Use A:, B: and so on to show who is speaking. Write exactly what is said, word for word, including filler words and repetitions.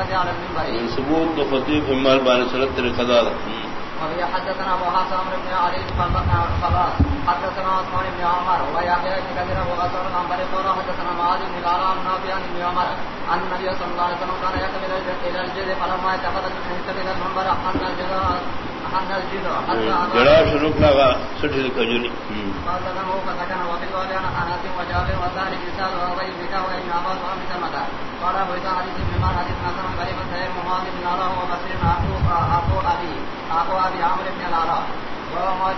A: الخطبة على المنبر
B: ثبوت خطيب همال بان سنت القضاء.
A: وهي حدثنا ابو حاتم عمرو بن علي قال حدثنا عثمان بن عمر ويحيى بن كثير وغسر عن بني قرة حدثنا معاذ بن العلاء نافع عن ابن عمر أن النبي صلى الله عليه وسلم كان يقبل إلى الجد فلما اتخذ من المنبر أن الجد أن الجد
B: جراب شروع لگا سٹھل کجوری
A: قال له فسكن وفي الوالي أنا أنس وجابر وثاني كساد وغير بك وإن عباس وأم سلمة قال أبو إسحاق حديث ابن مال حديث حسن قريبا سير معاذ بن العلاء وبصير أخو أبي أخو أبي عمرو بن العلاء وهو